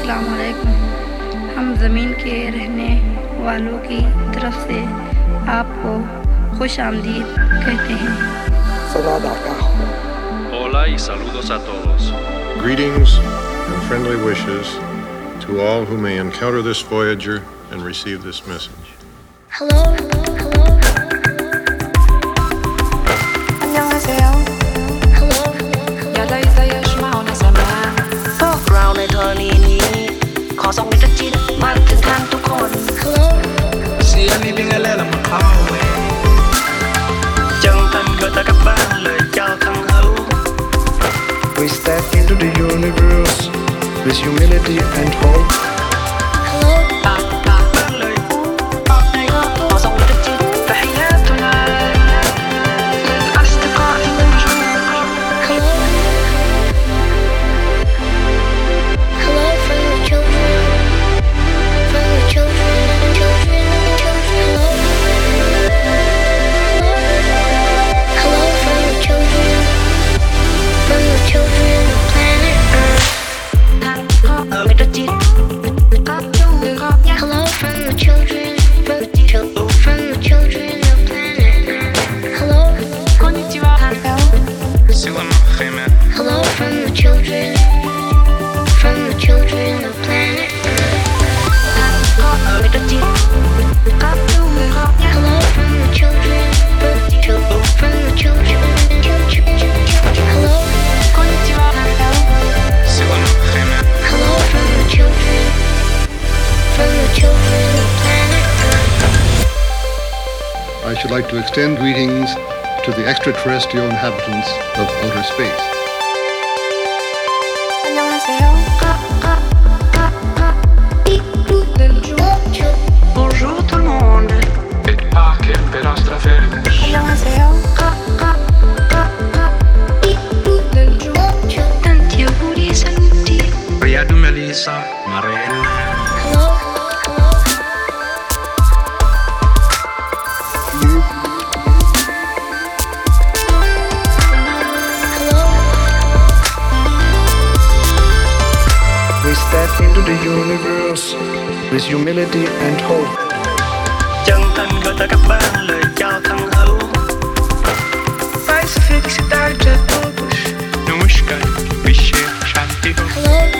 अस्सलाम वालेकुम। हम ज़मीन के रहने वालों की तरफ से आपको खुश आमदीद कहते हैं। Hola y saludos a todos. Greetings and friendly wishes to all who may encounter this Voyager and receive this message. Hello, hello, 안녕하세요. hello, 여러이서 여시마오나 사마. พวกเราในธรณีนี้ขอส่งมิตรจิตมาถึงท่านทุกคน hello, Si anh đi nghe là một khó Chân thân gửi tới các bạn lời chào thân hữu. We step into the universe with humility and hope. hello, Bạn lờiขอส่งมิตรจิต تحياتنا للأصدقاء في الوجود. hello, hello from the children, from the children, children, children, hello, from the children, from the children of planet Earth. ท่านขอมิตรจิต Hello from the children, from the children of planet Earth. Hello, こんにちは سوى خيمة hello from the children, from the children of planet Earth. ขอมิตรจิต Hello from the children, from the children, hello, こんにちは سوى خيمة hello from the children, from the children of planet Earth. I should like to extend greetings to the extraterrestrial inhabitants of outer space. 안녕하세요. Bonjour tout le monde. Et pacem per nostra felice. 안녕하세요. Tanti auguri e saluti. Riyadu Melissa Marena. Hello, hello, We step into the universe with humility and hope. Chân thân gửi tới các bạn lời chào thân hữu. Faz felicidade a todos. Namaskar, Vishe Shanti. hello,